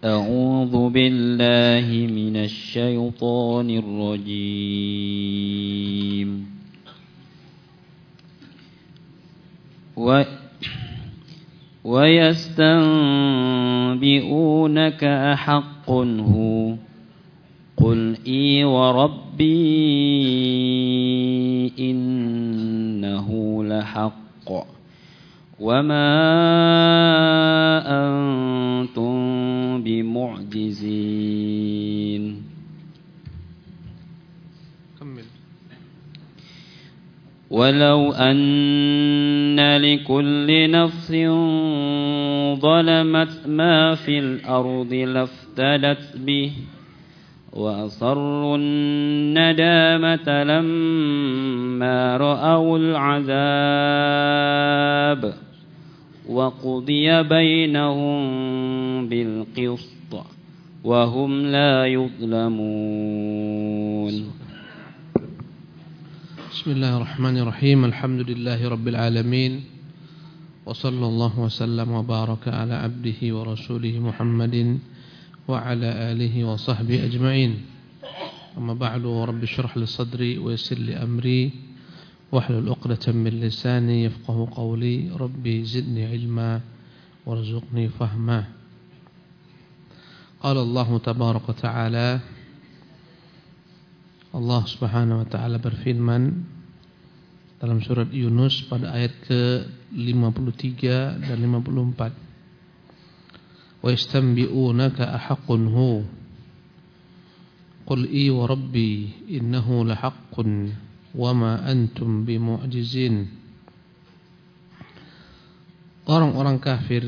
أعوذ بالله من الشيطان الرجيم ويستنبئونك أحق هو قل إي وربي إنه لحق وما أنتم بمعجزين ولو أن لكل نفس ظلمت ما في الأرض لافتدت به وأصروا الندامة لما رأوا العذاب وقضي بينهم بالقسط وهم لا يظلمون بسم الله الرحمن الرحيم الحمد لله رب العالمين وصلى الله وسلم وبارك على عبده ورسوله محمد وعلى آله وصحبه أجمعين أما بعد رب اشرح لي صدري ويسر لي أمري واحلل عقدة من لساني يفقه قولي ربي زدني علما وارزقني فهما قال الله تبارك وتعالى Allah Subhanahu wa taala berfirman dalam surat Yunus pada ayat ke-53 dan 54. Wa yastanbi'unaka ahaqqun hu qul i wa rabbi innahu lahaqqun wa ma antum bimu'jizin. Orang-orang kafir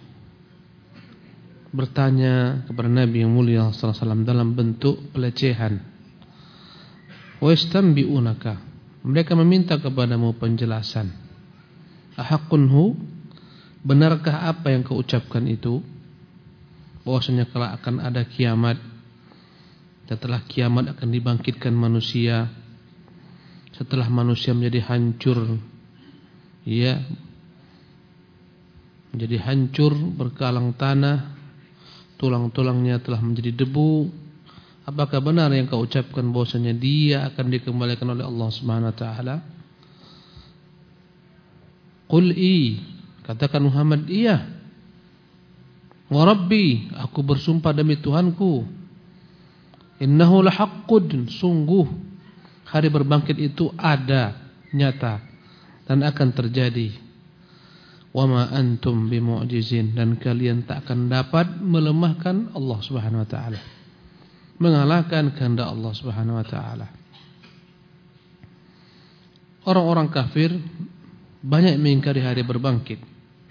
bertanya kepada Nabi yang mulia sallallahu alaihi wasallam dalam bentuk pelecehan. Wa yastanbi'unaka, mereka meminta kepadamu penjelasan. Ahaqqun hu, benarkah apa yang kau ucapkan itu? Bahwasanya kelak akan ada kiamat. Setelah kiamat akan dibangkitkan manusia. Setelah manusia menjadi hancur, ya, menjadi hancur berkalang tanah, tulang-tulangnya telah menjadi debu. Apakah benar yang kau ucapkan bahwasanya dia akan dikembalikan oleh Allah Subhanahu wa taala? Qul i, katakan Muhammad, iya. Wa rabbi, aku bersumpah demi Tuhanku. Innahu lahaqqun, sungguh hari berbangkit itu ada, nyata dan akan terjadi. Wa ma antum bimu'jizin, dan kalian tak akan dapat melemahkan Allah Subhanahu wa taala, mengalahkan kehendak Allah Subhanahu wa taala. Orang-orang kafir banyak mengingkari hari berbangkit.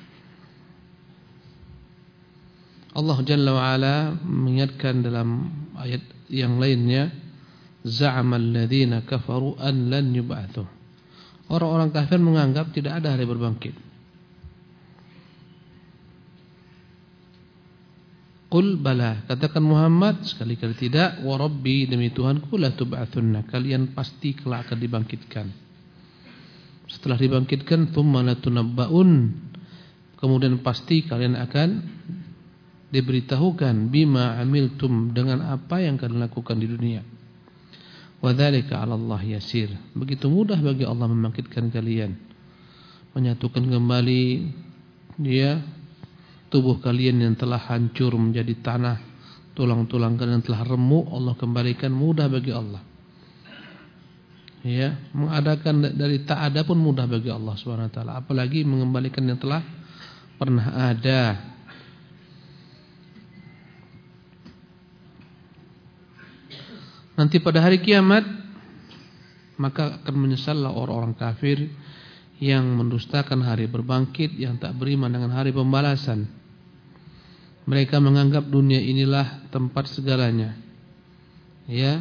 Allah Jalla wa Ala mengingatkan dalam ayat yang lainnya, za'amal ladzina kafaru an lan yub'atsu. Orang-orang kafir menganggap tidak ada hari berbangkit. Qul bala, katakan Muhammad, sekali-kali tidak. Wa rabbi, demi Tuhanku, la tub'atsunna, kalian pasti kelak akan dibangkitkan. Setelah dibangkitkan, tsumma la tunabba'un, kemudian pasti kalian akan diberitahukan bima amiltum, dengan apa yang kalian lakukan di dunia. Wa dzalika 'ala Allah yasir, begitu mudah bagi Allah membangkitkan kalian, menyatukan kembali dia tubuh kalian yang telah hancur menjadi tanah, tulang-tulang kalian yang telah remuk, Allah kembalikan, mudah bagi Allah. Ya, mengadakan dari tak ada pun mudah bagi Allah Subhanahu wa taala, apalagi mengembalikan yang telah pernah ada. Nanti pada hari kiamat maka akan menyesallah orang-orang kafir yang mendustakan hari berbangkit, yang tak beriman dengan hari pembalasan. Mereka menganggap dunia inilah tempat segalanya. Ya.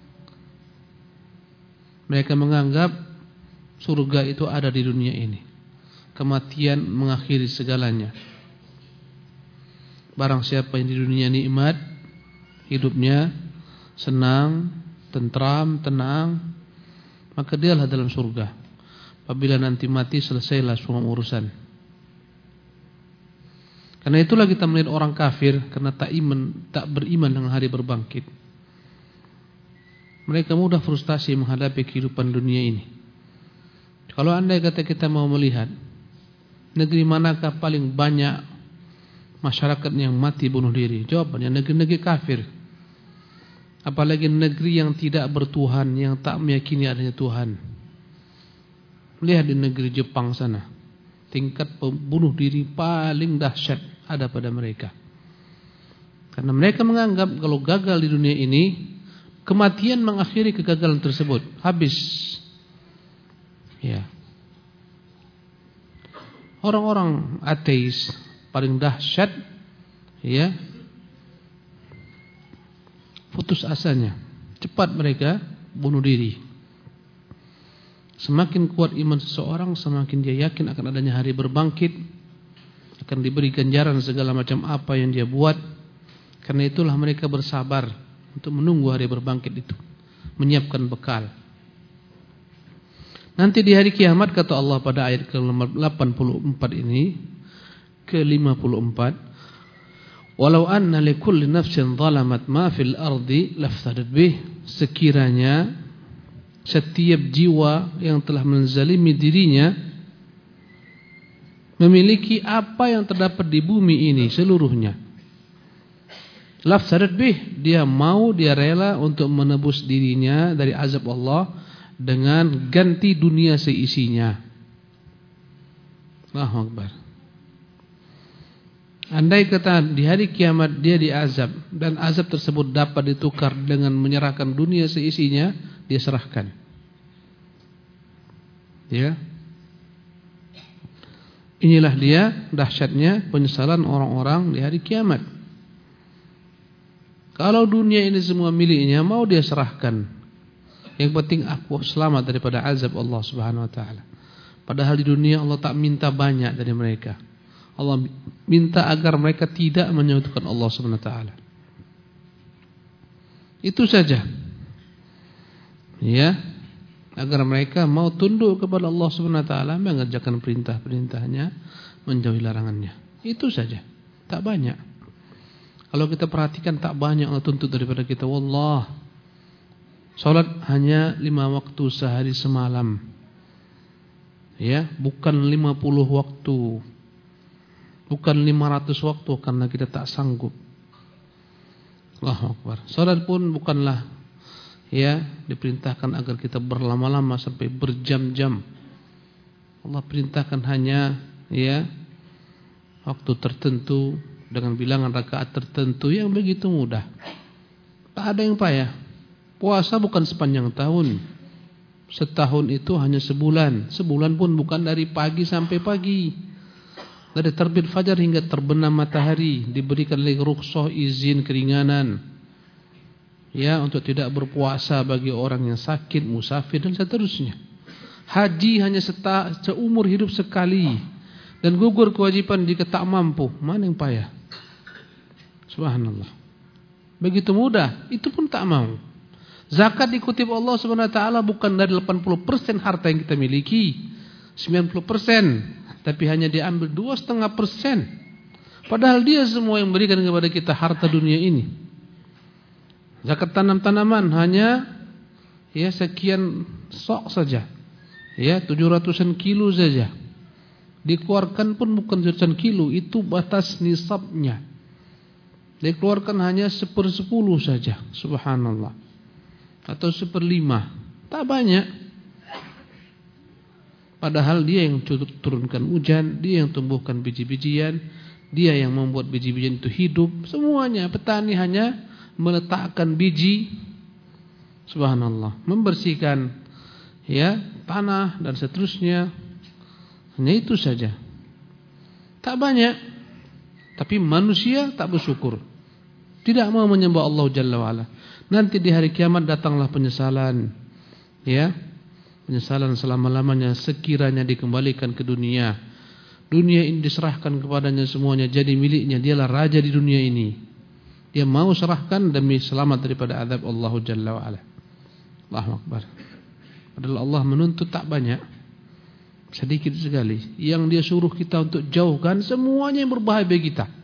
Mereka menganggap surga itu ada di dunia ini. Kematian mengakhiri segalanya. Barang siapa yang di dunia nikmat, hidupnya senang, tentram, tenang, maka dialah dalam surga. Apabila nanti mati, selesailah semua urusan. Karena itulah kita melihat orang kafir karena tak beriman dengan hari berbangkit. Mereka mudah frustasi menghadapi kehidupan dunia ini. Kalau andai kata kita mau melihat negeri manakah paling banyak masyarakat yang mati bunuh diri, jawabannya negeri-negeri kafir. Apalagi negeri yang tidak bertuhan, yang tak meyakini adanya Tuhan. Lihat di negeri Jepang sana, tingkat pembunuh diri paling dahsyat ada pada mereka. Karena mereka menganggap kalau gagal di dunia ini, kematian mengakhiri kegagalan tersebut. Habis. Ya. Orang-orang ateis paling dahsyat, ya, putus asanya. Cepat mereka bunuh diri. Semakin kuat iman seseorang, semakin dia yakin akan adanya hari berbangkit, akan diberi ganjaran segala macam apa yang dia buat. Karena itulah mereka bersabar untuk menunggu hari berbangkit itu, menyiapkan bekal. Nanti di hari kiamat, kata Allah pada ayat ke-84 ini, ke-54, walau anna likulli nafsin zalamat ma fil ardi lafsadat bih, sekiranya setiap jiwa yang telah menzalimi dirinya memiliki apa yang terdapat di bumi ini seluruhnya, lafsadat bih, dia mau, dia rela untuk menebus dirinya dari azab Allah dengan ganti dunia seisinya. Allahu Akbar. Andai kata di hari kiamat dia diazab, dan azab tersebut dapat ditukar dengan menyerahkan dunia seisinya, dia serahkan. Ya. Inilah dia dahsyatnya penyesalan orang-orang di hari kiamat. Kalau dunia ini semua miliknya, mau dia serahkan. Yang penting aku selamat daripada azab Allah Subhanahu wa taala. Padahal di dunia Allah tak minta banyak dari mereka. Allah minta agar mereka tidak menyekutukan Allah Subhanahu wa taala. Itu saja. Ya, agar mereka mau tunduk kepada Allah Subhanahu wa taala, mengerjakan perintah-perintahnya, menjauhi larangannya. Itu saja. Tak banyak. Kalau kita perhatikan, tak banyak Allah tuntut daripada kita. Wallah, salat hanya 5 waktu sehari semalam. Ya, bukan 50 waktu. Bukan 500 waktu karena kita tak sanggup. Allahu Akbar. Salat pun bukanlah, ya, diperintahkan agar kita berlama-lama sampai berjam-jam. Allah perintahkan hanya, ya, waktu tertentu dengan bilangan rakaat tertentu yang begitu mudah. Tak ada yang payah. Puasa bukan sepanjang tahun. Setahun itu hanya sebulan. Sebulan pun bukan dari pagi sampai pagi. Dari terbit fajar hingga terbenam matahari. Diberikan lagi rukhsah, izin, keringanan, ya, untuk tidak berpuasa bagi orang yang sakit, musafir dan seterusnya. Haji hanya seumur hidup sekali, dan gugur kewajiban jika tak mampu. Mana yang payah? Subhanallah. Begitu mudah, itu pun tak mau. Zakat dikutip Allah Subhanahu wa taala bukan dari 80% harta yang kita miliki, 90%, tapi hanya diambil 2,5%. Padahal dia semua yang berikan kepada kita harta dunia ini. Zakat tanam-tanaman hanya, ya, sekian sok saja, ya, 700-an kilo saja. Dikeluarkan pun bukan 700-an kilo, itu batas nisabnya. Dikeluarkan hanya 1/10 saja, subhanallah, atau 1/5, tak banyak. Padahal dia yang turunkan hujan, dia yang tumbuhkan biji-bijian, dia yang membuat biji-bijian itu hidup. Semuanya, petani hanya meletakkan biji, subhanallah, membersihkan, ya, tanah dan seterusnya. Hanya itu saja. Tak banyak. Tapi manusia tak bersyukur, tidak mau menyembah Allah Jalla wa'ala. Nanti di hari kiamat datanglah penyesalan, ya, penyesalan selama-lamanya sekiranya dikembalikan ke dunia. Dunia ini diserahkan kepadanya semuanya, jadi miliknya, dialah raja di dunia ini. Dia mau serahkan demi selamat daripada azab Allah Jalla wa'ala. Allahu Akbar. Padahal Allah menuntut tak banyak, sedikit sekali. Yang dia suruh kita untuk jauhkan semuanya yang berbahaya bagi kita.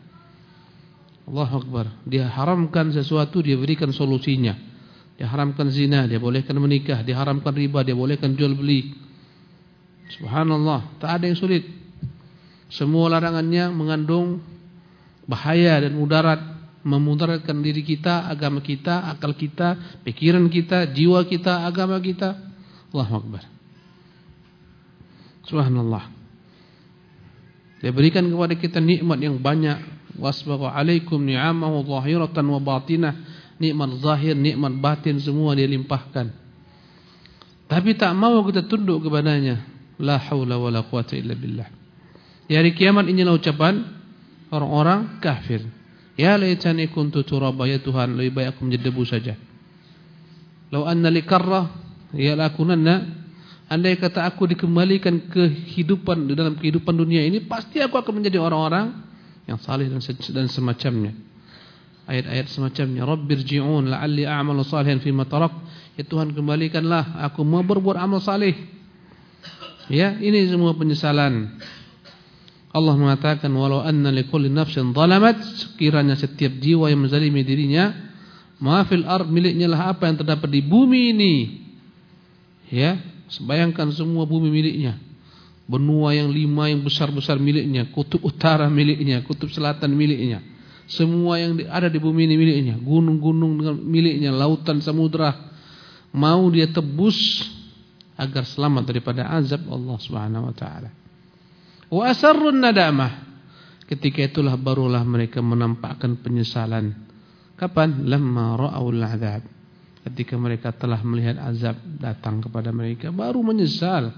Allahu Akbar. Dia haramkan sesuatu, dia berikan solusinya. Dia haramkan zina, dia bolehkan menikah. Dia haramkan riba, dia bolehkan jual beli. Subhanallah, tak ada yang sulit. Semua larangannya mengandung bahaya dan mudarat, memudaratkan diri kita, agama kita, akal kita, pikiran kita, jiwa kita, agama kita. Allahu Akbar. Subhanallah. Dia berikan kepada kita nikmat yang banyak. Wasbagha alaikum ni'amahu zahiratan wa batinah. Nikmat zahir, nikmat batin semua dia limpahkan. Tapi tak mau kita tunduk kepadanya. La haula wala quwata illa billah. Di hari kiamat inilah ucapan orang-orang kafir. Ya laitani kuntu turaba, ya Tuhan, lebih baik aku menjadi debu saja. Lau anna li karrah ya lakunanna, andai kata aku dikembalikan ke kehidupan, dalam kehidupan dunia ini, pasti aku akan menjadi orang-orang yang saleh dan semacamnya. Ayat-ayat semacamnya. Rabbirji'un la'alli a'malu salihan fima tarak. Ya Tuhan, kembalikanlah aku mau berbuat amal saleh. Ya, ini semua penyesalan. Allah mengatakan walau anna likulli nafsin zalamat, sekiranya setiap jiwa yang menzalimi dirinya, ma fil ard, miliknya lah apa yang terdapat di bumi ini. Ya, bayangkan semua bumi miliknya. Benua yang 5 yang besar-besar miliknya, kutub utara miliknya, kutub selatan miliknya. Semua yang ada di bumi ini miliknya, gunung-gunung miliknya, lautan, samudra. Mau dia tebus agar selamat daripada azab Allah Subhanahu wa taala. Wa asarrun nadamah. Ketika itulah barulah mereka menampakkan penyesalan. Kapan? Lamma ra'aul azab. Ketika mereka telah melihat azab datang kepada mereka, baru menyesal.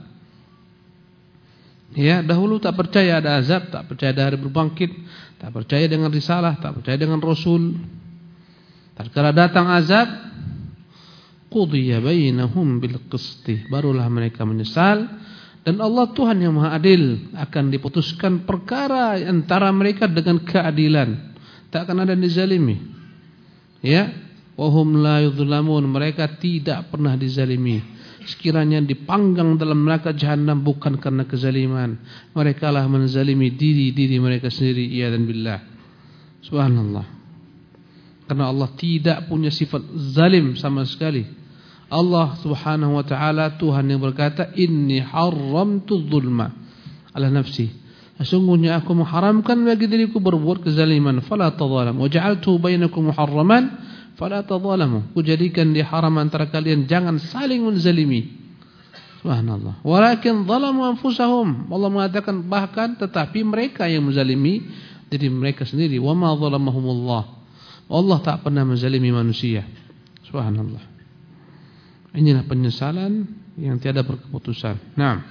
Ya, dahulu tak percaya ada azab, tak percaya ada hari berbangkit, tak percaya dengan risalah, tak percaya dengan Rasul. Tatkala datang azab, qudiya bainahum bil qisti, barulah mereka menyesal. Dan Allah Tuhan yang Maha Adil, akan diputuskan perkara antara mereka dengan keadilan. Tak akan ada yang dizalimi. Ya, wa hum la yuzlamun, mereka tidak pernah dizalimi. Sekiranya dipanggang dalam neraka jahanam bukan karena kezaliman, mereka lah menzalimi diri mereka sendiri. Ya dan billah. Subhanallah. Karena Allah tidak punya sifat zalim sama sekali. Allah Subhanahu wa taala Tuhan yang berkata, inni haramtu dzulma ala nafsi. Sesungguhnya aku mengharamkan bagi diriku berbuat kezaliman, fala tadzalam, wa ja'altu bainakum muharraman fala tadzalamu. Kujadikan dia haram antara kalian, jangan saling menzalimi. Subhanallah. Walakin zalamu anfusahum. Allah mengatakan bahkan tetapi mereka yang menzalimi diri mereka sendiri. Wa ma zalamahumullah. Allah tak pernah menzalimi manusia. Subhanallah. Inilah penyesalan yang tiada berkeputusan. Naam.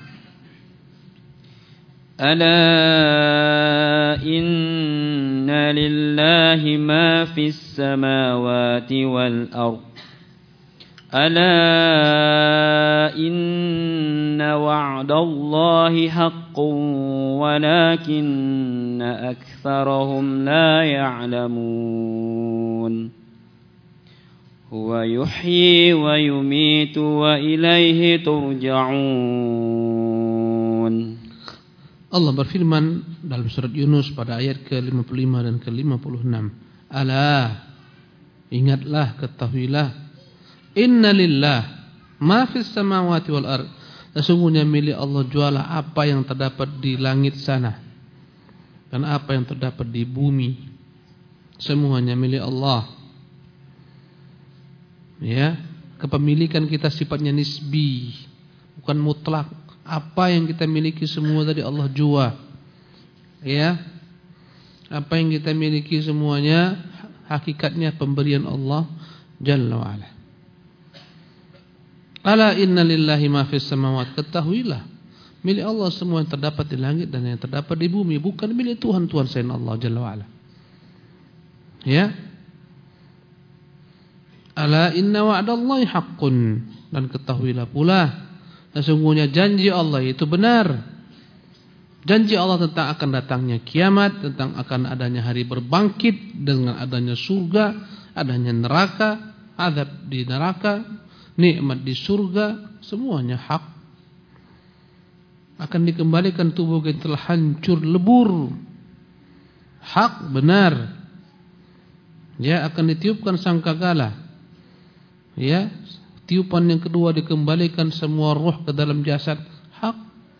Ala inna lillahi ma fis samawati wal ard. Ala inna wa'dallahi haqqun walakinna aktsarahum la ya'lamun. Huwa yuhyi wa yumitu wa ilaihi turja'un. Allah berfirman dalam surat Yunus pada ayat ke-55 dan ke-56. Ala, ingatlah, ketahuilah, inna lillah ma fis samawati wal ard. Sesungguhnya milik Allah jualah apa yang terdapat di langit sana dan apa yang terdapat di bumi. Semuanya milik Allah. Ya, kepemilikan kita sifatnya nisbi, bukan mutlak. Apa yang kita miliki semua dari Allah jua. Ya. Apa yang kita miliki semuanya hakikatnya pemberian Allah Jalla wa ala. Ala inna lillahi ma fis samawati. Ketahuilah, milik Allah semua yang terdapat di langit dan yang terdapat di bumi, bukan milik Tuhan selain Allah Jalla wa ala. Ya. Ala inna wa'dallahi haqqun. Dan ketahuilah pula, sesungguhnya janji Allah itu benar. Janji Allah tentang akan datangnya kiamat, tentang akan adanya hari berbangkit, dengan adanya surga, adanya neraka, azab di neraka, nikmat di surga, semuanya hak. Akan dikembalikan tubuh yang telah hancur lebur. Hak, benar. Ya, akan ditiupkan sangkakala. Ya, tiupan yang kedua dikembalikan semua ruh ke dalam jasad. Hak.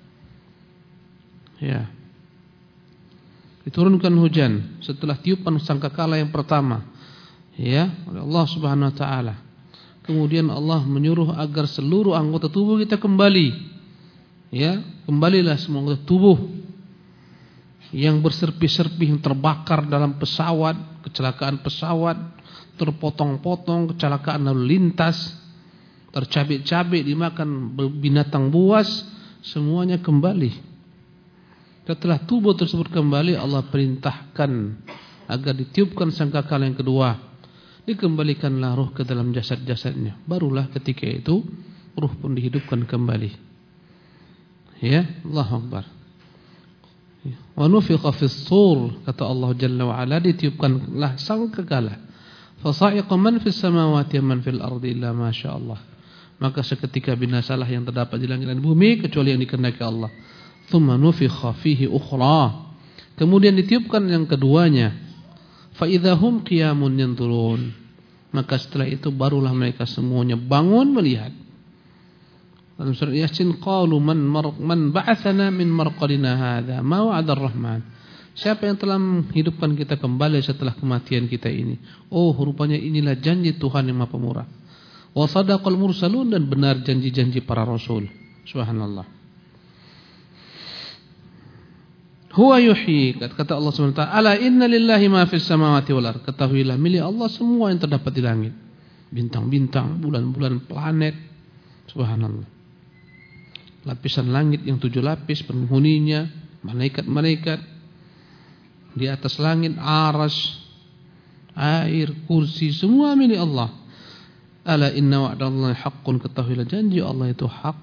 Ya. Diturunkan hujan setelah tiupan sangkakala yang pertama. Ya, oleh Allah Subhanahu wa taala. Kemudian Allah menyuruh agar seluruh anggota tubuh kita kembali. Ya, kembalilah semua anggota tubuh yang berserpi-serpi, yang terbakar dalam pesawat, kecelakaan pesawat, terpotong-potong, kecelakaan lalu lintas, tercabik-cabik dimakan binatang buas, semuanya kembali. Setelah tubuh tersebut kembali, Allah perintahkan agar ditiupkan sangkakala yang kedua. Dikembalikanlah ruh ke dalam jasad-jasadnya. Barulah ketika itu ruh pun dihidupkan kembali. Ya, Allahu Akbar. Wa nufikha fis sur, kata Allah Jalla wa Ala, ditiupkanlah sangkakala. Fasa'iqa man fis samawati wa man fil ardi illa ma syaa Allah. Maka seketika binasalah yang terdapat di langit dan bumi kecuali yang dikehendaki Allah. Tsumma nufikha fihi ukhra. Kemudian ditiupkan yang keduanya. Fa idzahum qiyamun yanzurun. Maka setelah itu barulah mereka semuanya bangun melihat. Dalam surat Yasin, qalu man ba'atsana min marqadina hadza ma wa'ada ar-rahman. Siapa yang telah menghidupkan kita kembali setelah kematian kita ini? Oh, rupanya inilah janji Tuhan yang Maha Pemurah. Wa sadaqal mursalun, dan benar janji-janji para rasul. Subhanallah. Huwa yuhyi, kata Allah SWT, ala inna lillahi ma fis samawati wal ardh. Ketahuilah, milik Allah semua yang terdapat di langit, bintang-bintang, bulan-bulan, planet. Subhanallah. Lapisan langit yang 7 lapis, penghuninya, malaikat-malaikat. Di atas langit, arsy, air, kursi, semua milik Allah. Ala inna wa'dallahi haqqun, ketahuilah janji Allah itu hak.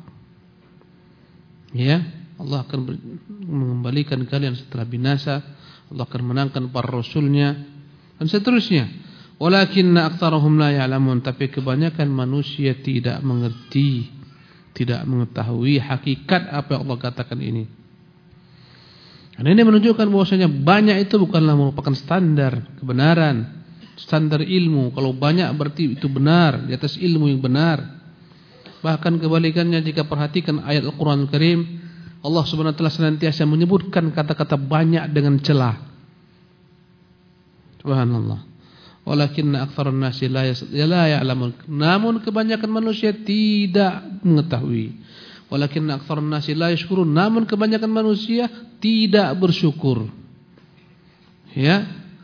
Ya, Allah akan mengembalikan kalian setelah binasa. Allah akan menangkan para rasulnya, dan seterusnya. Walakinna aktsarahum la ya'lamun, tapi kebanyakan manusia tidak mengerti, tidak mengetahui hakikat apa yang Allah katakan ini. Dan ini menunjukkan bahwasanya banyak itu bukanlah merupakan standar kebenaran, standar ilmu. Kalau banyak berarti itu benar, di atas ilmu yang benar. Bahkan kebalikannya, jika perhatikan ayat Al-Quran Al-Karim, Allah Subhanahu wa taala senantiasa menyebutkan kata-kata banyak dengan celah. Subhanallah. Walakinna aktsarun nasi la ya'lamun. Namun kebanyakan manusia tidak mengetahui. Walakinna aktsarun nasi la yashkurun. Namun kebanyakan manusia tidak bersyukur. Ya.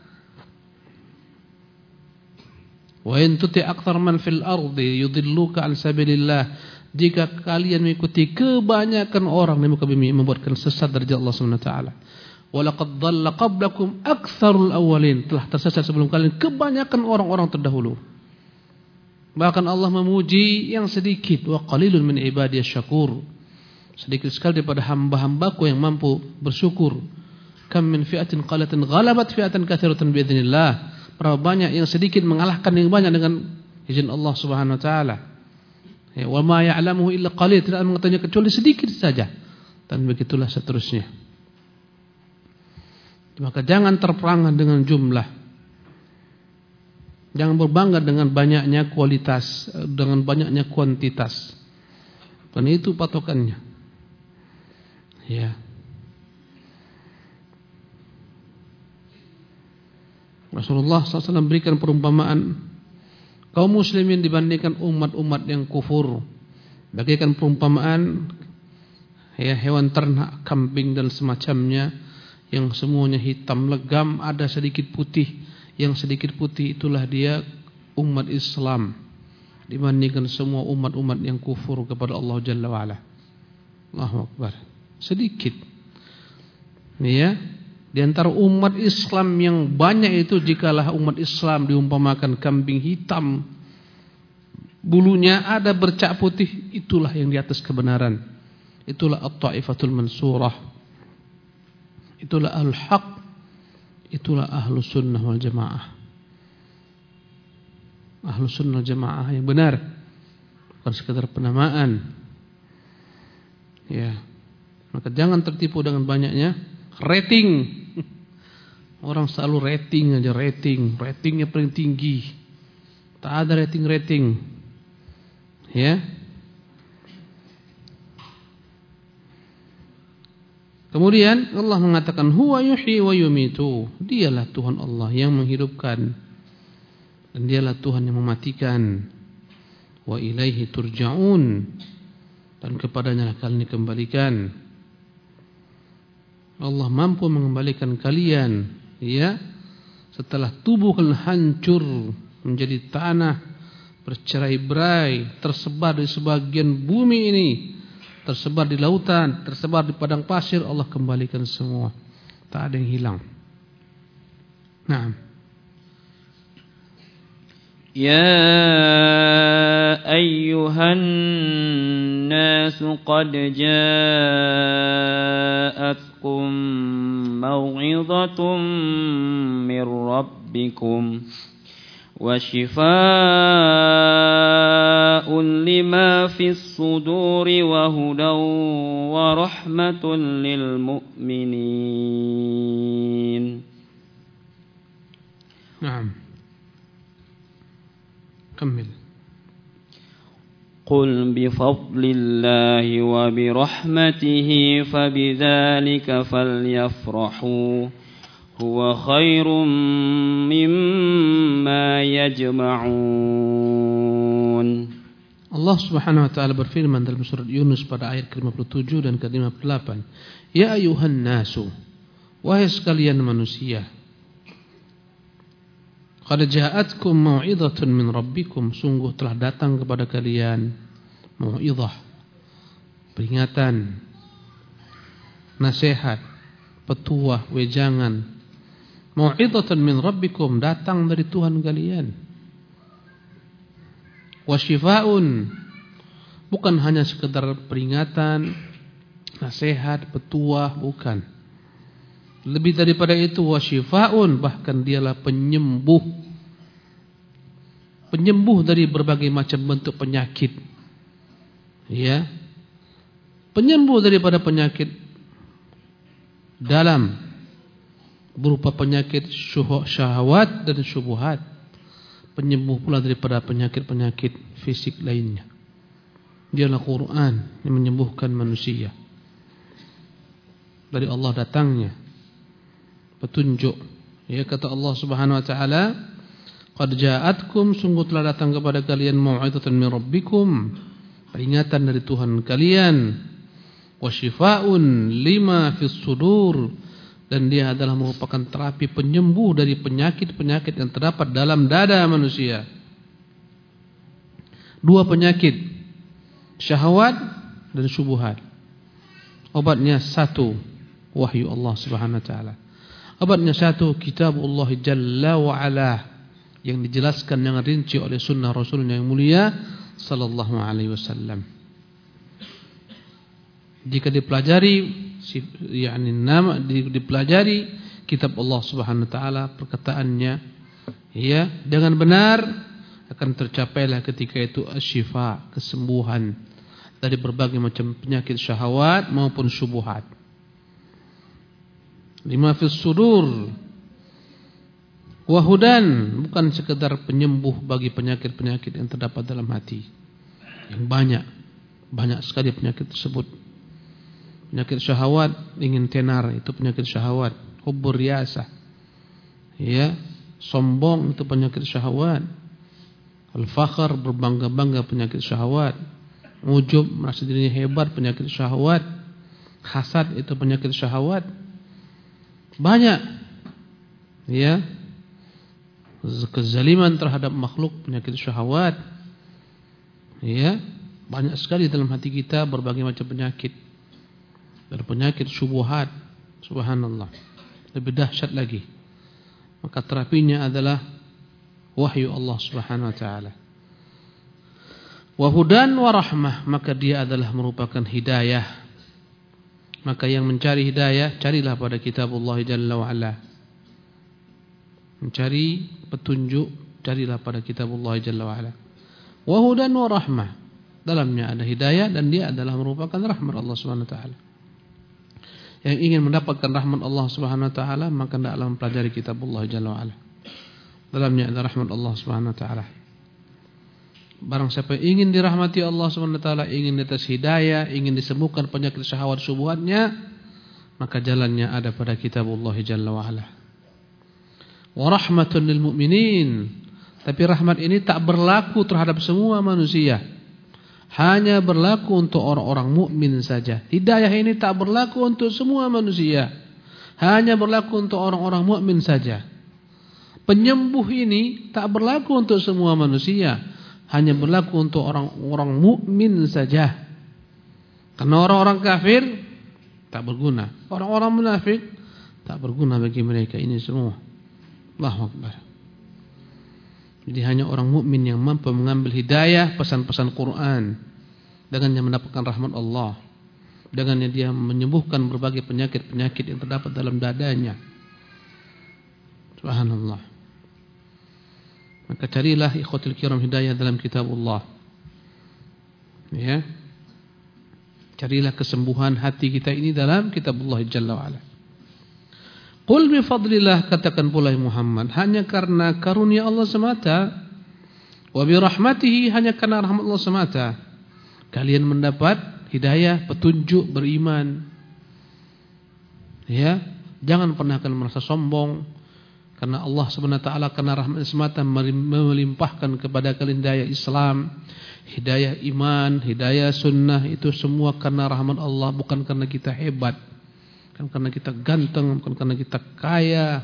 Wa in tuti aktsar man fil ardi yudilluka an sabilillah. Jika kalian mengikuti kebanyakan orang di muka bumi, membuatkan sesat dari Allah Subhanahu wa taala. Walaqad dhalla qablakum aktsarul awwalin. Telah tersesat sebelum kalian kebanyakan orang-orang terdahulu. Bahkan Allah memuji yang sedikit, wa qalilun min ibadiyasy syakur. Sedikit sekali daripada hamba-hambaku yang mampu bersyukur. Kam min fi'atin qalatin ghalabat fi'atan katsiratan biidznillah. Berapa banyak yang sedikit mengalahkan yang banyak dengan izin Allah Subhanahu wa taala. Ya, wa ma ya'lamuhu illa qalil, tidak mengetahuinya kecuali sedikit saja. Dan begitulah seterusnya. Maka jangan terperangah dengan jumlah. Jangan berbangga dengan banyaknya kualitas, dengan banyaknya kuantitas. Dan itu patokannya. Ya. Rasulullah SAW berikan perumpamaan kaum muslimin dibandingkan umat-umat yang kufur. Bagaikan perumpamaan ya, hewan ternak, kambing dan semacamnya, yang semuanya hitam legam, ada sedikit putih. Yang sedikit putih itulah dia umat Islam, dibandingkan semua umat-umat yang kufur kepada Allah Jalla wa'ala. Allahu Akbar. Sedikit. Ya, di antara umat Islam yang banyak itu, jikalah umat Islam diumpamakan kambing hitam, bulunya ada bercak putih, itulah yang di atas kebenaran. Itulah at-ta'ifatul mansurah. Itulah al-haq. Itulah ahlu sunnah wal jamaah. Ahlu sunnah wal jamaah yang benar, bukan sekadar penamaan. Ya, maka jangan tertipu dengan banyaknya rating. Orang selalu rating aja, ratingnya paling tinggi. Tak ada rating. Ya. Kemudian Allah mengatakan huwa yuhyi wa yumitu. Dialah Tuhan Allah yang menghidupkan dan dialah Tuhan yang mematikan. Wa ilaihi turja'un. Dan kepadanya lah kalian dikembalikan. Allah mampu mengembalikan kalian, ya, setelah tubuh kalian hancur menjadi tanah bercerai-berai, tersebar di sebagian bumi ini, tersebar di lautan, tersebar di padang pasir. Allah kembalikan semua, tak ada yang hilang. Naam. Ya ayyuhan nas qad ja'atkum maw'izatun mir rabbikum wa shifaa'un lima fis suduri wa hudan wa rahmatun lil mu'minin. Naam. كمل. قل بفضل الله وبرحمته فبذلك فليفرحوا هو خير مما يجمعون. Allah Subhanahu wa taala berfirman dalam surat Yunus pada ayat ke-57 dan ke-58, Ya ayuhan nasu, wahai sekalian manusia, qad ja'atkum mau'izatun min rabbikum, sungguh telah datang kepada kalian mau'izah, peringatan, nasihat, petuah, wejangan. Mau'izatun min rabbikum, datang dari Tuhan kalian. Wa shifaa'un, bukan hanya sekedar peringatan, nasihat, petuah, bukan. Lebih daripada itu, wa shifaa'un, bahkan dialah penyembuh. Penyembuh dari berbagai macam bentuk penyakit. Ya. Penyembuh daripada penyakit dalam, berupa penyakit syahwat dan syubhat. Penyembuh pula daripada penyakit-penyakit fisik lainnya. Dialah Quran yang menyembuhkan manusia. Dari Allah datangnya petunjuk. Ya, kata Allah Subhanahu wa taala, qad ja'atkum, sungguh telah datang kepada kalian mau'izatun min rabbikum, peringatan dari Tuhan kalian, wa shifaa'un lima fis sudur, dan dia adalah merupakan terapi penyembuh dari penyakit-penyakit yang terdapat dalam dada manusia. Dua penyakit, syahwat dan syubhat. Obatnya satu, wahyu Allah Subhanahu wa taala. Obatnya satu, kitabullah jalla wa ala, yang dijelaskan dengan rinci oleh sunnah Rasulnya yang mulia sallallahu alaihi wasallam. Jika dipelajari, dipelajari kitab Allah Subhanahu wa taala, perkataannya, ya, dengan benar, akan tercapailah ketika itu asyifa, kesembuhan dari berbagai macam penyakit syahwat maupun syubhat. Lima fis sudur wa hudan, bukan sekedar penyembuh bagi penyakit-penyakit yang terdapat dalam hati. Yang banyak sekali penyakit tersebut. Penyakit syahwat, ingin tenar, itu penyakit syahwat. Hubbur riyasah, ya, sombong, itu penyakit syahwat. Al-fakhr, berbangga-bangga, penyakit syahwat. Ujub, merasa dirinya hebat, penyakit syahwat. Hasad, itu penyakit syahwat. Banyak, ya, kezaliman terhadap makhluk, penyakit syahwat, ya, banyak sekali dalam hati kita berbagai macam penyakit. Dan penyakit syubhat, subhanallah, lebih dahsyat lagi. Maka terapinya adalah wahyu Allah Subhanahu wa taala. Wa hudan wa rahmah, maka dia adalah merupakan hidayah. Maka yang mencari hidayah, carilah pada kitabullah jalla wa ala. Mencari petunjuk, carilah pada kitabullah jalla wa ala. Wa hudan wa rahmah, dalamnya ada hidayah dan dia adalah merupakan rahmat Allah Subhanahu wa taala. yang ingin mendapatkan rahmat Allah Subhanahu wa taala, maka hendaklah mempelajari kitabullah Jalla wa Ala. Dalamnya ada rahmat Allah Subhanahu wa taala. Barang siapa ingin dirahmati Allah Subhanahu wa taala, ingin di atas hidayah, ingin disembuhkan penyakit syahwat syubhatnya, maka jalannya ada pada kitabullah Jalla wa Ala. Wa rahmatun lil mu'minin. Tapi rahmat ini tak berlaku terhadap semua manusia. Hanya berlaku untuk orang-orang mukmin saja. Hidayah ini tak berlaku untuk semua manusia. Hanya berlaku untuk orang-orang mukmin saja. Penyembuh ini tak berlaku untuk semua manusia, hanya berlaku untuk orang-orang mukmin saja. Karena orang-orang kafir tak berguna, orang-orang munafik tak berguna bagi mereka ini semua. Allahu Akbar. Jadi hanya orang mukmin yang mampu mengambil hidayah pesan-pesan Quran, dengannya mendapatkan rahmat Allah, dengannya dia menyembuhkan berbagai penyakit-penyakit yang terdapat dalam dadanya. Subhanallah. Maka carilah ikhwatul kiram hidayah dalam kitabullah. Ya. Carilah kesembuhan hati kita ini dalam kitabullah Jalla wa Ala. Qul bi fadlillah, katakan pula Muhammad, hanya karena karunia Allah semata, wa bi rahmatihi, hanya karena rahmat Allah semata, kalian mendapat hidayah, petunjuk, beriman. Ya, jangan pernah kalian merasa sombong. Karena Allah Subhanahu wa taala, karena rahmat semata melimpahkan kepada kalian hidayah Islam, hidayah iman, hidayah sunnah, itu semua karena rahmat Allah, bukan karena kita hebat, bukan karena kita ganteng, bukan karena kita kaya.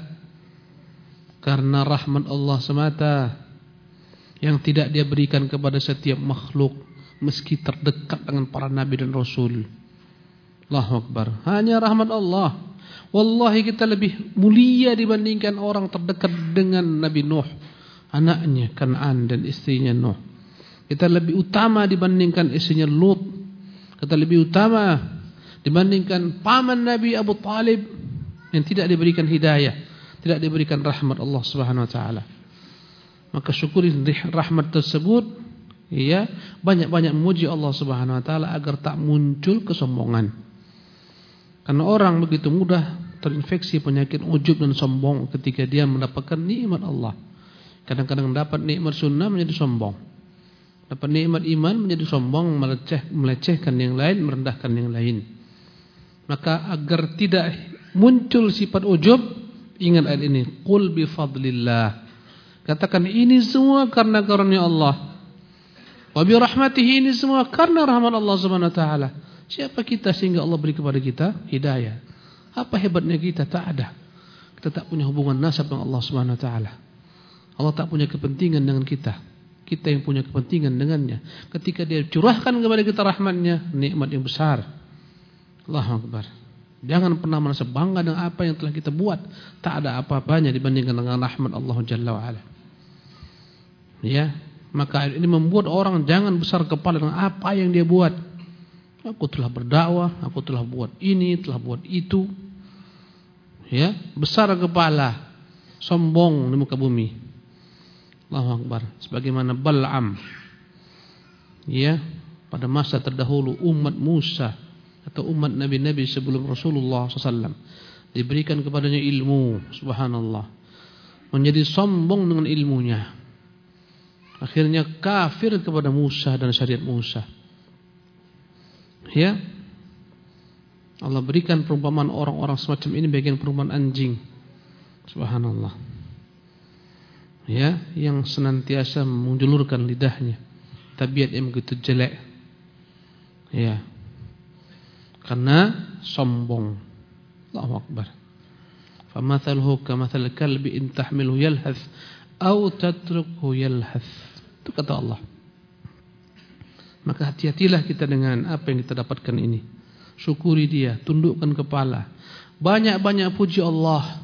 Karena rahmat Allah semata yang tidak dia berikan kepada setiap makhluk, meski terdekat dengan para nabi dan rasul. Allahu Akbar. Hanya rahmat Allah. Wallahi kita lebih mulia dibandingkan orang terdekat dengan Nabi Nuh, anaknya Kan'an dan istrinya Nuh. Kita lebih utama dibandingkan istrinya Lut. Kita lebih utama dibandingkan paman Nabi Abu Talib yang tidak diberikan hidayah, tidak diberikan rahmat Allah Subhanahu wa taala. Maka syukuri rahmat tersebut, ya, banyak-banyak memuji Allah Subhanahu wa taala agar tak muncul kesombongan. Karena orang begitu mudah terinfeksi penyakit ujub dan sombong ketika dia mendapatkan nikmat Allah. Kadang-kadang dapat nikmat sunnah menjadi sombong, dapat nikmat iman menjadi sombong, melecehkan yang lain, merendahkan yang lain. Maka agar tidak muncul sifat ujub, ingat ayat ini, qul bi fadlillah, katakan ini semua karena karunia Allah, wa bi rahmatihi, ini semua karena rahmat Allah Subhanahu wa taala. Siapa kita sehingga Allah beri kepada kita hidayah? Apa hebatnya kita? Tak ada. Kita tak punya hubungan nasab dengan Allah Subhanahu wa taala. Allah tak punya kepentingan dengan kita. Kita yang punya kepentingan dengannya. Ketika dia curahkan kepada kita rahmatnya, nikmat yang besar. Allahu Akbar. Jangan pernah merasa bangga dengan apa yang telah kita buat. Tak ada apa-apanya dibandingkan dengan rahmat Allah Jalla wa Ala. Ya, maka ini membuat orang jangan besar kepala dengan apa yang dia buat. Aku telah berdakwah, aku telah buat ini, telah buat itu. Ya, besar kepala, sombong di muka bumi. Allahu Akbar. Sebagaimana Bal'am, ya, pada masa terdahulu umat Musa atau umat nabi-nabi sebelum Rasulullah SAW, diberikan kepadanya ilmu, subhanallah, menjadi sombong dengan ilmunya. Akhirnya kafir kepada Musa dan syariat Musa. Ya, Allah berikan perumpamaan orang-orang semacam ini bagian perumpamaan anjing, subhanallah, ya, yang senantiasa menjulurkan lidahnya, tabiat yang begitu jelek, ya, karena sombong. Allahu Akbar. Famathaluhu kamathal kalbi in tahmilhu yalhath aw tatrukhu yalhath. Itu kata Allah. Maka hati-hatilah kita dengan apa yang kita dapatkan ini. Syukuri dia, tundukkan kepala. Banyak-banyak puji Allah.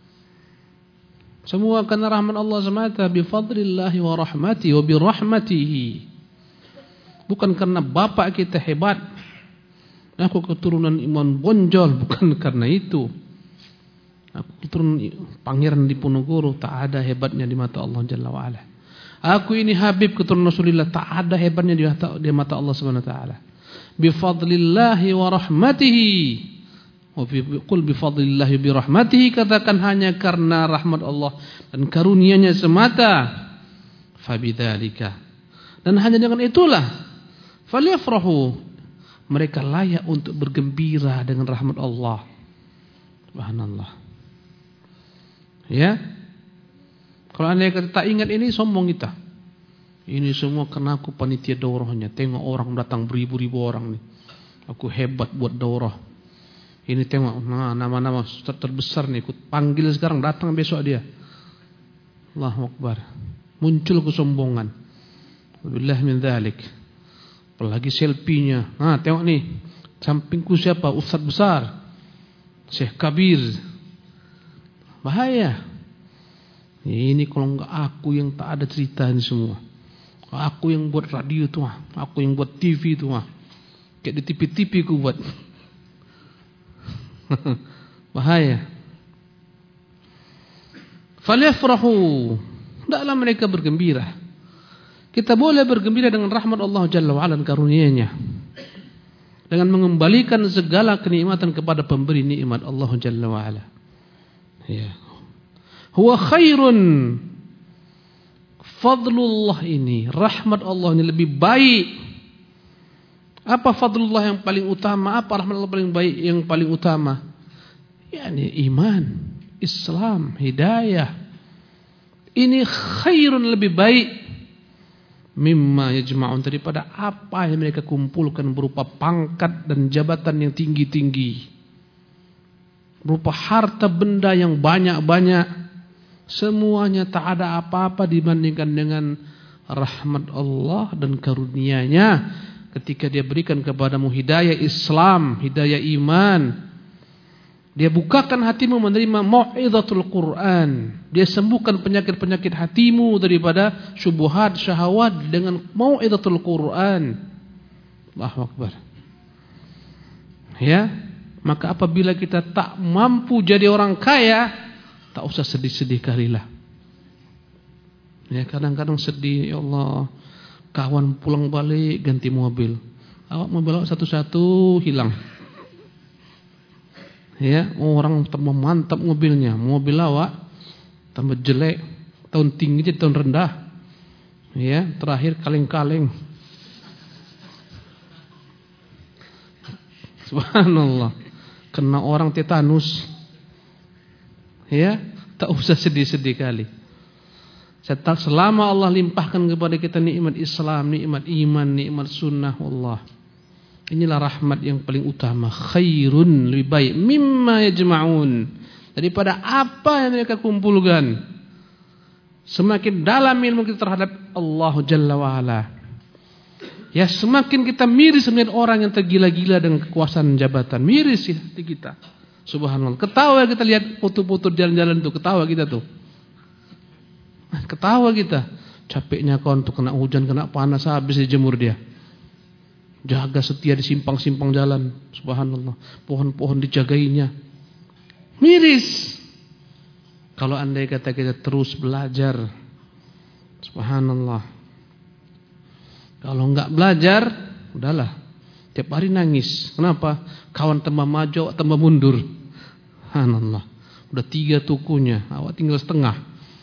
Semua karena rahmat Allah semata, bi fadlillahi wa rahmatihi wa bi rahmatihi. Bukan karena bapak kita hebat, aku keturunan iman bonjol, bukan karena itu. Aku keturunan pangeran di Ponorogo, tak ada hebatnya di mata Allah Jalla wa Ala. Aku ini Habib keturunan Rasulullah, tak ada hebatnya di mata Allah Subhanahu wa taala. Bi fadlillahi wa rahmatihi. Qul bi fadlillahi bi rahmatihi, katakan hanya karena rahmat Allah dan karunia-Nya semata. Fabidzalika, dan hanya dengan itulah falyafrahu, mereka layak untuk bergembira dengan rahmat Allah. Subhanallah. Ya. Kalau anda tak ingat ini, sombong kita. Ini semua karena aku panitia daurahnya. Tengok orang datang beribu-ribu orang nih. Aku hebat buat daurah. Ini tengok, nama-nama terbesar nih, ikut panggil sekarang, datang besok dia. Allahu Akbar. Muncul kesombongan. Wabillahi min dzalik. Apalagi selfie-nya. Nah, tengok nih. Sampingku siapa? Ustaz besar. Syekh Kabir. Bahaya. Ini kalau enggak aku yang tak ada cerita ini semua. Aku yang buat radio tuh, aku yang buat TV tuh, kayak di TV-TV ku buat. Bahaya. Falyafrahu, hendaklah mereka bergembira. Kita boleh bergembira dengan rahmat Allah Jalla wa Ala dan karunia-Nya, dengan mengembalikan segala kenikmatan kepada pemberi nikmat Allah Jalla wa Ala. Ya. Huwa khairun, fadlullah ini, rahmat Allah ini lebih baik. Apa fadlullah yang paling utama? Apa rahmat Allah paling baik yang paling utama? Yani iman, Islam, hidayah. Ini khairun, lebih baik, mimma yajma'un, daripada apa yang mereka kumpulkan berupa pangkat dan jabatan yang tinggi-tinggi, berupa harta benda yang banyak-banyak. Semuanya tak ada apa-apa dibandingkan dengan rahmat Allah dan karunia-Nya ketika Dia berikan kepadamu hidayah Islam, hidayah iman. Dia bukakan hatimu menerima mau'izatul Quran. Dia sembuhkan penyakit-penyakit hatimu daripada syubhat, syahwat dengan mau'izatul Quran. Allahu Akbar. Ya, maka apabila kita tak mampu jadi orang kaya, tak usah sedih-sedih kalilah. Ya, kadang-kadang sedih, ya Allah, kawan pulang balik ganti mobil. Awak mobil awak satu-satu hilang. Ya, orang tambah mantap mobilnya, mobil awak tambah jelek, tahun tinggi jadi tahun rendah. Ya, terakhir kaleng-kaleng. Subhanallah, kena orang tetanus. Ya, tak usah sedih-sedih kali. Selama Allah limpahkan kepada kita nikmat Islam, nikmat iman, nikmat sunnah Allah, inilah rahmat yang paling utama. Khairun, lebih baik, mimma yajma'un, daripada apa yang mereka kumpulkan. Semakin dalam ilmu kita terhadap Allah Jalla wa'ala, ya semakin kita miris melihat orang yang tergila-gila dengan kekuasaan jabatan. Miris ya hati kita. Subhanallah. Ketawa kita lihat foto-foto jalan-jalan tuh, ketawa kita tuh. Ketawa kita. Capeknya kawan tuh, kena hujan, kena panas, habis dijemur dia. Jaga setia di simpang-simpang jalan. Subhanallah. Pohon-pohon dijagainya. Miris. Kalau andai kata kita terus belajar. Subhanallah. Kalau enggak belajar, udahlah. Tiap hari nangis. Kenapa? Kawan tambah maju, tambah mundur. Subhanallah. Udah 3 tukunya, awak tinggal setengah.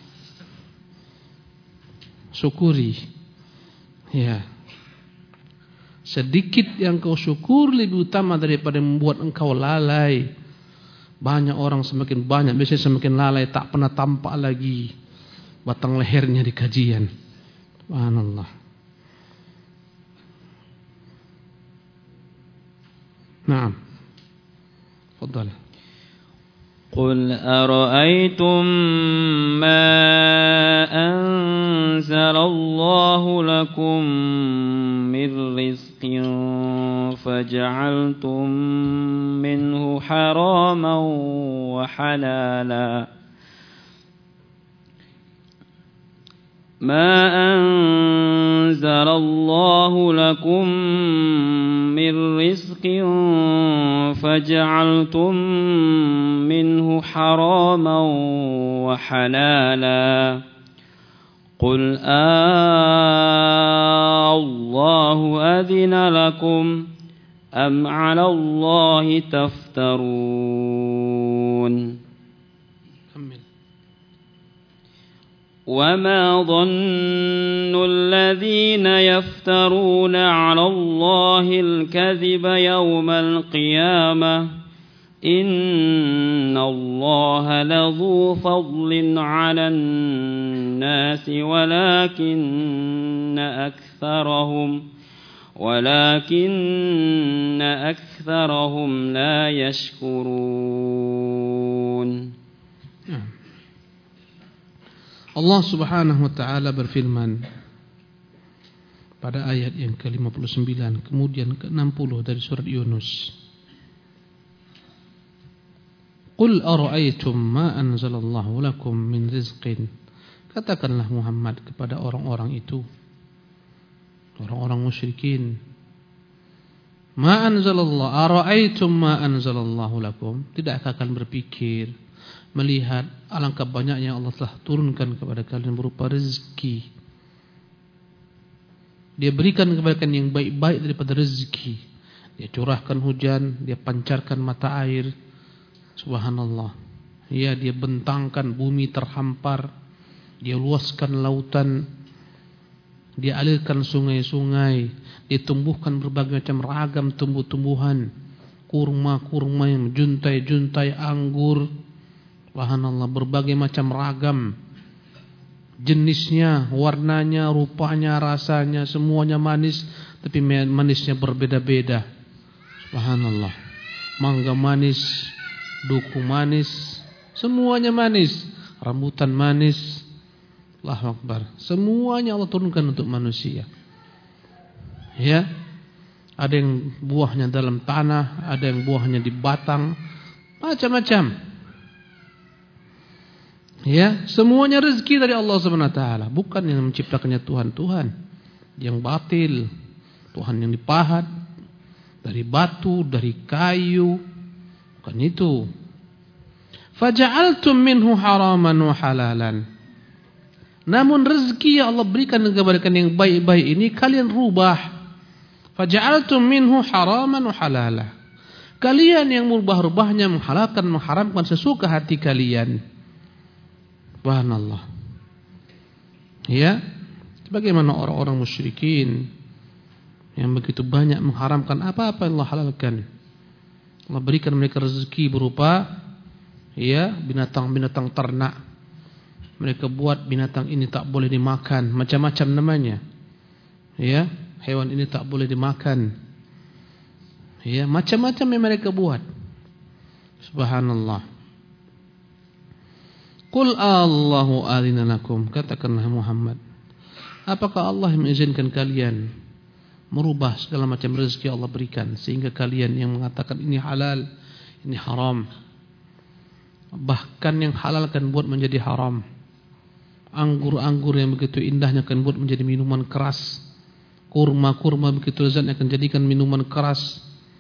Syukuri. Ya. Sedikit yang kau syukur lebih utama daripada membuat engkau lalai. Banyak orang semakin banyak, biasanya semakin lalai, tak pernah tampak lagi batang lehernya di kajian. Subhanallah. Naam. Fadhal. قل أرأيتم ما أنزل الله لكم من رزق فجعلتم منه حراما وحلالا ما أنزل الله لكم من رزق فجعلتم منه حراما وحلالا قل الله أذن لكم أم على الله تفترون يفترون وما ظن الذين يفترون على الله الكذب يوم القيامة إن الله لذو فضل على الناس ولكن أكثرهم لا يشكرون. Allah Subhanahu wa taala berfirman pada ayat yang ke-59 kemudian ke-60 dari surat Yunus. Qul ara'aytum ma anzalallahu lakum min rizqin. Katakanlah Muhammad kepada orang-orang itu, orang-orang musyrikin. Ma anzalallahu, ara'aytum ma anzalallahu lakum. Tidakkah kalian berpikir, melihat alangkah banyaknya Allah telah turunkan kepada kalian berupa rezeki. Dia berikan kepada kalian yang baik-baik daripada rezeki. Dia curahkan hujan, dia pancarkan mata air. Subhanallah. Ya, dia bentangkan bumi terhampar, dia luaskan lautan, dia alirkan sungai-sungai, dia tumbuhkan berbagai macam ragam tumbuh-tumbuhan, kurma-kurma yang juntai-juntai, anggur. Subhanallah, berbagai macam ragam jenisnya, warnanya, rupanya, rasanya, semuanya manis, tapi manisnya berbeda-beda. Subhanallah. Mangga manis, duku manis, semuanya manis. Rambutan manis. Allahu Akbar. Semuanya Allah turunkan untuk manusia. Ya. Ada yang buahnya dalam tanah, ada yang buahnya di batang, macam-macam. Ya, semuanya rezeki dari Allah Subhanahu wa taala, bukan yang menciptakannya Tuhan yang batil, Tuhan yang dipahat dari batu, dari kayu, bukan itu. Faja'altum minhu haraman wa halalan. Namun rezeki yang Allah berikan kepada kalian yang baik-baik ini kalian rubah. Faja'altum minhu haraman wa halalan. Kalian yang merubah-rubahnya, menghalalkan, mengharamkan sesuka hati kalian. Subhanallah. Ya, bagaimana orang-orang musyrikin yang begitu banyak mengharamkan apa-apa yang Allah halalkan. Allah berikan mereka rezeki berupa ya binatang-binatang ternak. Mereka buat binatang ini tak boleh dimakan, macam-macam namanya. Ya, hewan ini tak boleh dimakan. Ya, macam-macam yang mereka buat. Subhanallah. Qul Allahu adzina lakum, katakanlah Muhammad, apakah Allah yang mengizinkan kalian merubah segala macam rezeki Allah berikan sehingga kalian yang mengatakan ini halal, ini haram, bahkan yang halal kan buat menjadi haram. Anggur-anggur yang begitu indahnya akan buat menjadi minuman keras. Kurma-kurma begitu lezatnya akan jadikan minuman keras.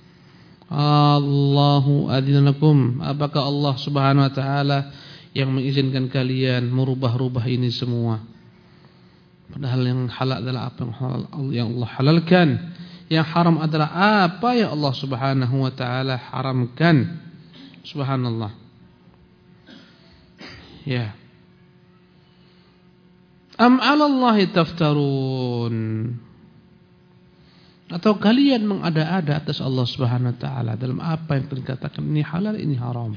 Allahu adzina lakum, apakah Allah Subhanahu wa taala yang mengizinkan kalian merubah-rubah ini semua? Padahal yang halal adalah apa yang Allah halalkan, yang haram adalah apa yang Allah Subhanahu wa taala haramkan. Subhanallah. Ya. Am 'ala Allahi taftarun. Atau kalian mengada-ada atas Allah Subhanahu wa taala dalam apa yang kalian katakan ini halal, ini haram.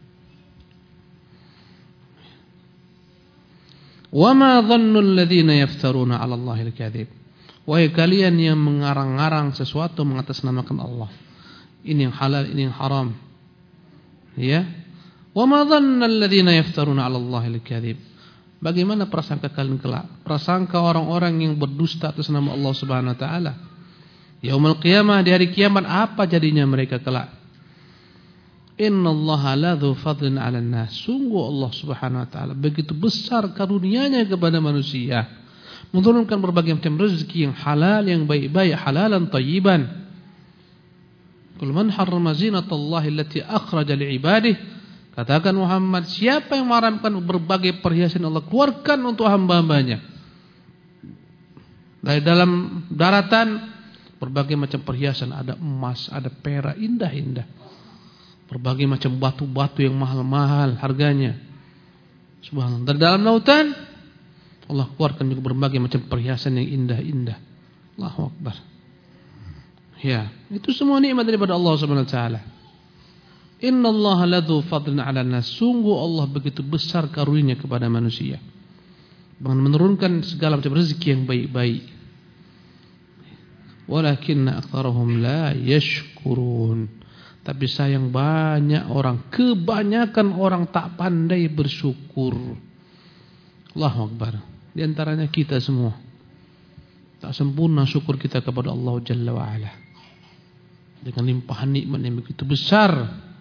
Wa ma dhannu alladhina yaftaruna 'ala Allahi al-kadhib. Wahai kalian yang mengarang-arang sesuatu mengatasnamakan Allah. Ini yang halal, ini yang haram. Ya. Wa ma dhannu alladhina yaftaruna 'ala Allahi al-kadhib. Bagaimana prasangka kalian kelak? Prasangka orang-orang yang berdusta atas nama Allah Subhanahu wa taala. Yaumul qiyamah, di hari kiamat apa jadinya mereka kelak? Innallaha ladzu fadlin 'alan nas. Sungguh Allah Subhanahu wa taala begitu besar karunia-Nya kepada manusia, menurunkan berbagai macam rezeki yang halal, yang baik-baik, halalan thayyiban. Qul man harrama zinatallahi allati akhraja li'ibadihi. Katakan Muhammad, siapa yang mengharamkan berbagai perhiasan Allah keluarkan untuk hamba-hambanya? Dari dalam daratan berbagai macam perhiasan, ada emas, ada perak, indah-indah. berbagai macam batu-batu yang mahal-mahal harganya. Subhanallah. Dari dalam lautan Allah keluarkan juga berbagai macam perhiasan yang indah-indah. Allahu Akbar. Ya, itu semua nikmat daripada Allah Subhanahu wa taala. Innallaha ladzu fadlin 'alan nas. Sungguh Allah begitu besar karunia kepada manusia. Dengan menurunkan segala macam rezeki yang baik-baik. Walakinna aktsarahum la yashkurun. Tapi sayang banyak orang, kebanyakan orang tak pandai bersyukur. Allahu Akbar. Di antaranya kita semua. Tak sempurna syukur kita kepada Allah Jalla wa Ala. Dengan limpahan nikmat yang begitu besar.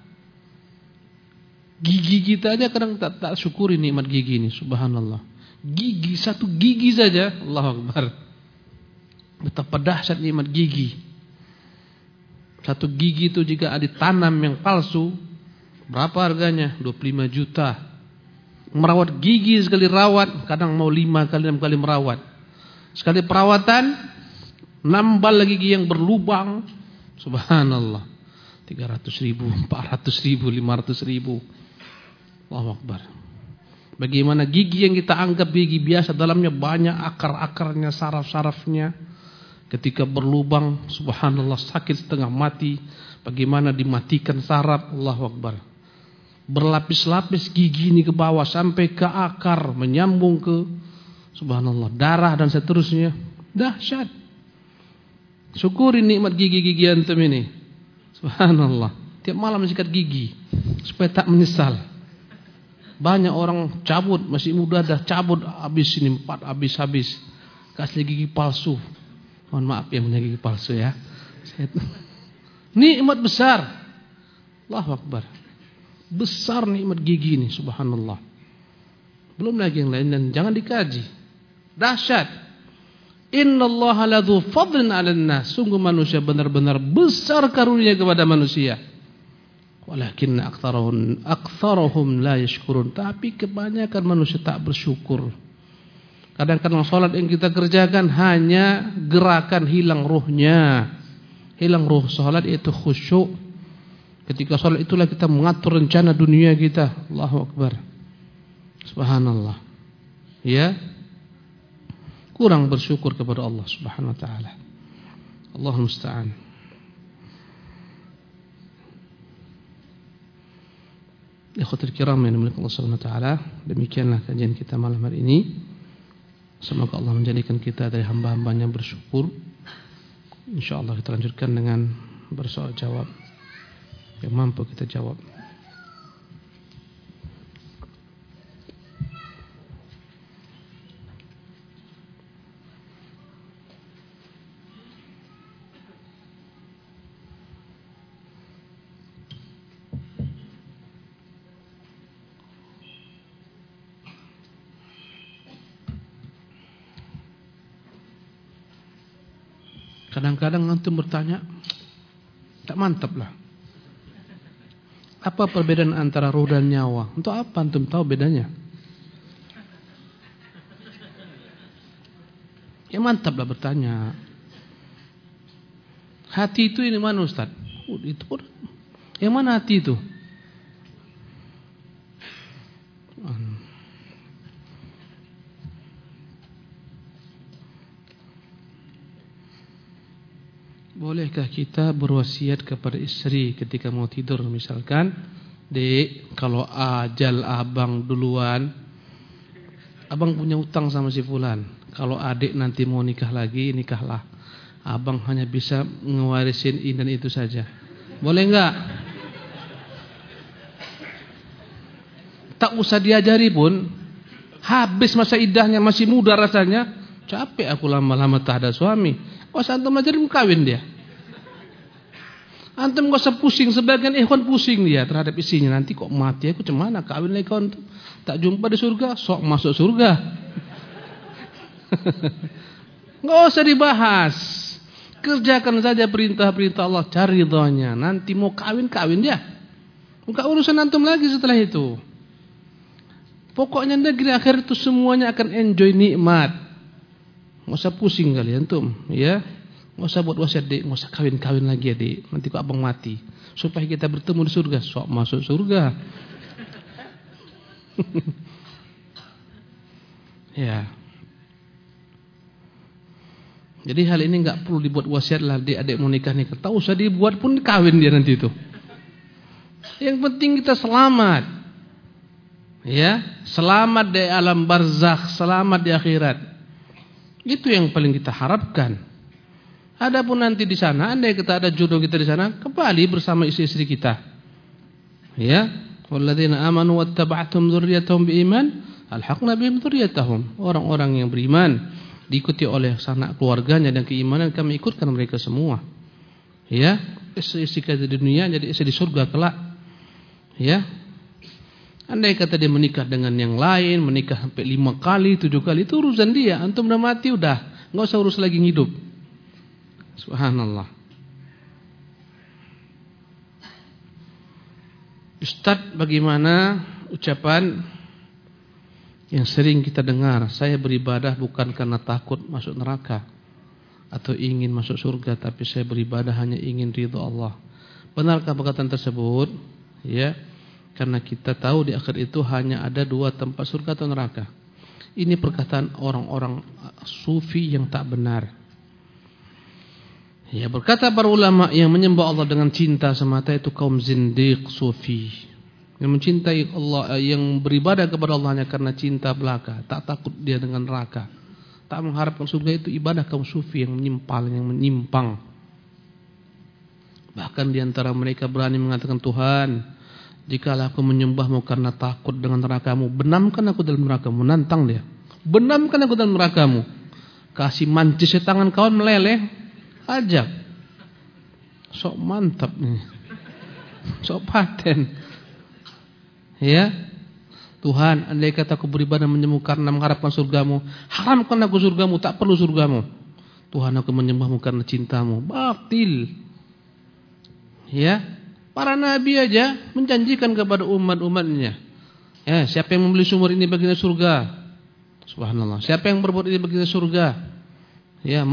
Gigi kita aja kadang tak syukuri nikmat gigi ini. Subhanallah. Gigi, satu gigi saja. Allahu Akbar. Betapa dahsyat nikmat gigi. Satu gigi itu jika ditanam yang palsu, berapa harganya? 25 juta. Merawat gigi sekali rawat, kadang mau 5 kali 6 kali merawat. Sekali perawatan, nambal gigi yang berlubang. Subhanallah. 300.000, 400.000, 500.000. Allahu Akbar. Bagaimana gigi yang kita anggap gigi biasa, dalamnya banyak akar-akarnya, saraf-sarafnya. Ketika berlubang, subhanallah, sakit setengah mati. Bagaimana dimatikan saraf, Allahu Akbar. Berlapis-lapis gigi ini ke bawah sampai ke akar, menyambung ke subhanallah darah dan seterusnya. Dahsyat. Syukuri nikmat gigi-gigi antum ini. Subhanallah. Tiap malam sikat gigi supaya tak menyesal. Banyak orang cabut, masih muda dah cabut habis ini 4 habis. Kasih gigi palsu. Mohon maaf yang punya gigi palsu ya. Nikmat besar. Allahu Akbar. Besar nikmat gigi ini, subhanallah. Belum lagi yang lain, dan jangan dikaji. Dahsyat. Innallaha ladzu fadlin 'alan nas. Sungguh manusia benar-benar besar karunia kepada manusia. Walakin aktsarahum la yashkurun. Tapi kebanyakan manusia tak bersyukur. Kadang-kadang salat yang kita kerjakan hanya gerakan, hilang ruhnya. Hilang ruh salat, itu khusyuk. Ketika salat itulah kita mengatur rencana dunia kita. Allahu Akbar. Subhanallah. Ya. Kurang bersyukur kepada Allah Subhanahu wa taala. Allahul musta'an. Ikhwatul kiram yang dimuliakan Allah Subhanahu wa taala, demikianlah kajian kita malam hari ini. Semoga Allah menjadikan kita dari hamba-hambanya bersyukur. InsyaAllah kita lanjutkan dengan bersoal jawab yang mampu kita jawab. Kadang-kadang antum bertanya, tak mantap lah. Apa perbedaan antara ruh dan nyawa? Untuk apa antum tahu bedanya? Ya mantap lah bertanya. Hati itu ini mana Ustaz? Itu pun. Yang mana hati itu? Bolehkah kita berwasiat kepada istri ketika mau tidur, misalkan, Dek, kalau ajal abang duluan, abang punya utang sama si fulan. Kalau adik nanti mau nikah lagi, nikahlah. Abang hanya bisa ngewarisin ini dan itu saja. Boleh enggak? Tak usah diajari pun, habis masa iddahnya, masih muda rasanya. Capek aku lama-lama tak ada suami. Kok antum ajarin kawin dia? Antum gak usah pusing. Sebagian ikhwan pusing dia terhadap istrinya. Nanti kok mati aku cemana kawin lagi kawan. Tak jumpa di surga, sok masuk surga. Gak usah dibahas. Kerjakan saja perintah-perintah Allah, cari ridhonya. Nanti mau kawin dia. Bukan urusan antum lagi setelah itu. Pokoknya negeri akhir itu semuanya akan enjoy nikmat. Gak usah pusing kalian antum, ya. Nggak usah buat wasiat, Dek, nggak usah kawin-kawin lagi ya, Dek. Nanti kok abang mati. Supaya kita bertemu di surga. Sok masuk surga. Ya. Jadi hal ini nggak perlu dibuat wasiat lah, adik-adik mau nikah. Tak usah dibuat pun kawin dia nanti itu. Yang penting kita selamat. Ya, selamat di alam barzakh, selamat di akhirat. Itu yang paling kita harapkan. Adapun nanti di sana, andai kita ada jodoh kita di sana, kembali bersama istri-istri kita. Ya, walladzina amanu wattaba'tum dzurriyyatahum biiman, alhaqna bihim dzurriyyatahum. Orang-orang yang beriman diikuti oleh sanak keluarganya dan keimanan, kami ikutkan mereka semua. Ya, istri-istri kita di dunia jadi istri di surga kelak. Ya. Andai kata dia menikah dengan yang lain, menikah sampai 5 kali, 7 kali, itu urusan dia. Antum udah mati udah, enggak usah urus lagi hidup. Subhanallah. Ustaz, bagaimana ucapan yang sering kita dengar, saya beribadah bukan karena takut masuk neraka atau ingin masuk surga, tapi saya beribadah hanya ingin ridha Allah. Benarkah perkataan tersebut? Ya, karena kita tahu di akhir itu hanya ada 2 tempat, surga atau neraka. Ini perkataan orang-orang sufi yang tak benar. Ya, berkata para ulama, yang menyembah Allah dengan cinta semata itu kaum zindiq sufi. Yang mencintai Allah, yang beribadah kepada Allah hanya karena cinta belaka, tak takut dia dengan neraka, tak mengharapkan surga, itu ibadah kaum sufi yang menyimpang. Bahkan di antara mereka berani mengatakan, Tuhan, jikalau aku menyembahmu karena takut dengan nerakamu, benamkan aku dalam nerakamu. Nantang dia, benamkan aku dalam nerakamu. Kasih mancis tangan kawan meleleh, ajak. Sok mantap nih, sok paten. Ya, Tuhan, andai kata aku beribadah menyembahmu karena mengharapkan surgamu, haramkan aku surgamu, tak perlu surgamu. Tuhan, aku menyembahmu karena cintamu. Batil. Ya, para nabi aja menjanjikan kepada umat-umatnya, ya, siapa yang membeli sumur ini baginya surga. Subhanallah. Siapa yang berbuat ini baginya surga. Ya,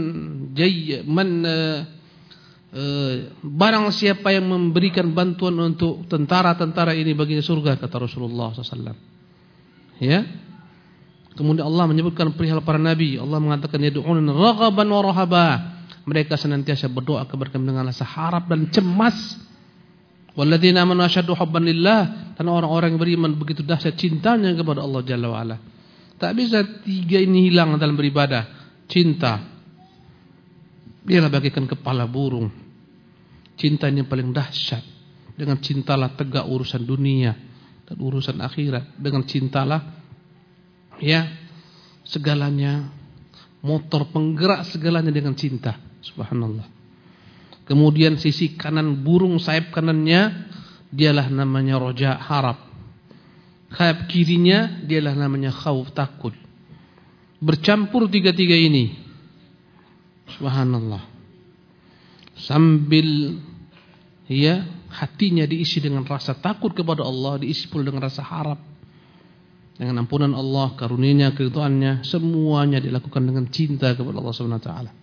barang siapa yang memberikan bantuan untuk tentara-tentara ini baginya surga, kata Rasulullah SAW. Ya. Kemudian Allah menyebutkan perihal para nabi. Allah mengatakan, yad'una raghaban wa rahaba. Mereka senantiasa berdoa kepada kami dengan rasa harap dan cemas. Walladzina amanu asyaddu hubban lillah. Dan orang-orang yang beriman begitu dahsyat cintanya kepada Allah Jalla wa Ala. Tak bisa 3 ini hilang dalam beribadah. Cinta, dialah bagaikan kepala burung. Cinta yang paling dahsyat. Dengan cintalah tegak urusan dunia dan urusan akhirat. Dengan cintalah, ya, segalanya, motor penggerak segalanya dengan cinta. Subhanallah. Kemudian sisi kanan burung, sayap kanannya dialah namanya roja, harap. Sayap kirinya dialah namanya khauf, takut. Bercampur 3 ini. Subhanallah. Sambil, ya, hatinya diisi dengan rasa takut kepada Allah, diisi pula dengan rasa harap dengan ampunan Allah, karunia-Nya, keridhaannya, semuanya dilakukan dengan cinta kepada Allah Subhanahu wa taala.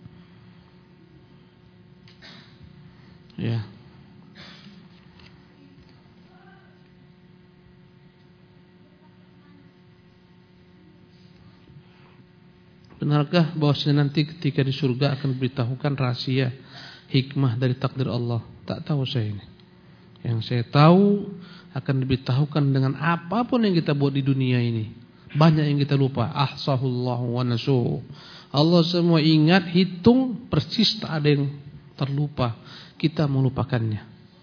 Ya. Benarkah bahwasanya nanti ketika di surga akan diberitahukan rahasia hikmah dari takdir Allah? Tak tahu saya ini. Yang saya tahu akan diberitahukan dengan apapun yang kita buat di dunia ini. Banyak yang kita lupa. Ahsahullahu wa nasuh. Allah semua ingat, hitung persis, tak ada yang terlupa. Kita melupakannya.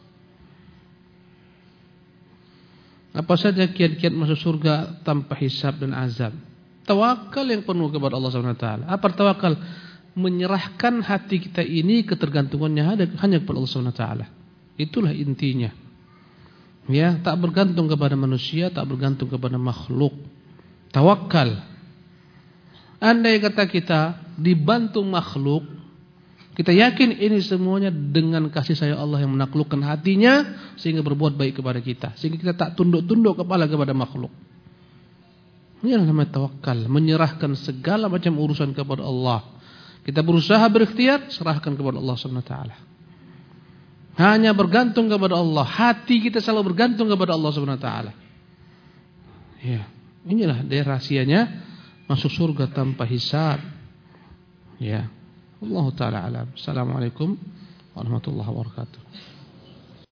Apa saja kiat-kiat masuk surga tanpa hisab dan azab? Tawakal yang penuh kepada Allah Subhanahu wa taala. Apa tawakal? Menyerahkan hati kita ini ketergantungannya hanya kepada Allah Subhanahu wa taala. Itulah intinya. Ya, tak bergantung kepada manusia, tak bergantung kepada makhluk. Tawakal. Andai kata kita dibantu makhluk, kita yakin ini semuanya dengan kasih sayang Allah yang menaklukkan hatinya sehingga berbuat baik kepada kita, sehingga kita tak tunduk-tunduk kepala kepada makhluk. Ini yang namanya tawakal, menyerahkan segala macam urusan kepada Allah. Kita berusaha berikhtiar, serahkan kepada Allah Subhanahu wa taala. Hanya bergantung kepada Allah. Hati kita selalu bergantung kepada Allah Subhanahu wa taala. Ya, inilah dia rahasianya masuk surga tanpa hisab. Ya. Allah taala alam. Assalamualaikum warahmatullahi wabarakatuh.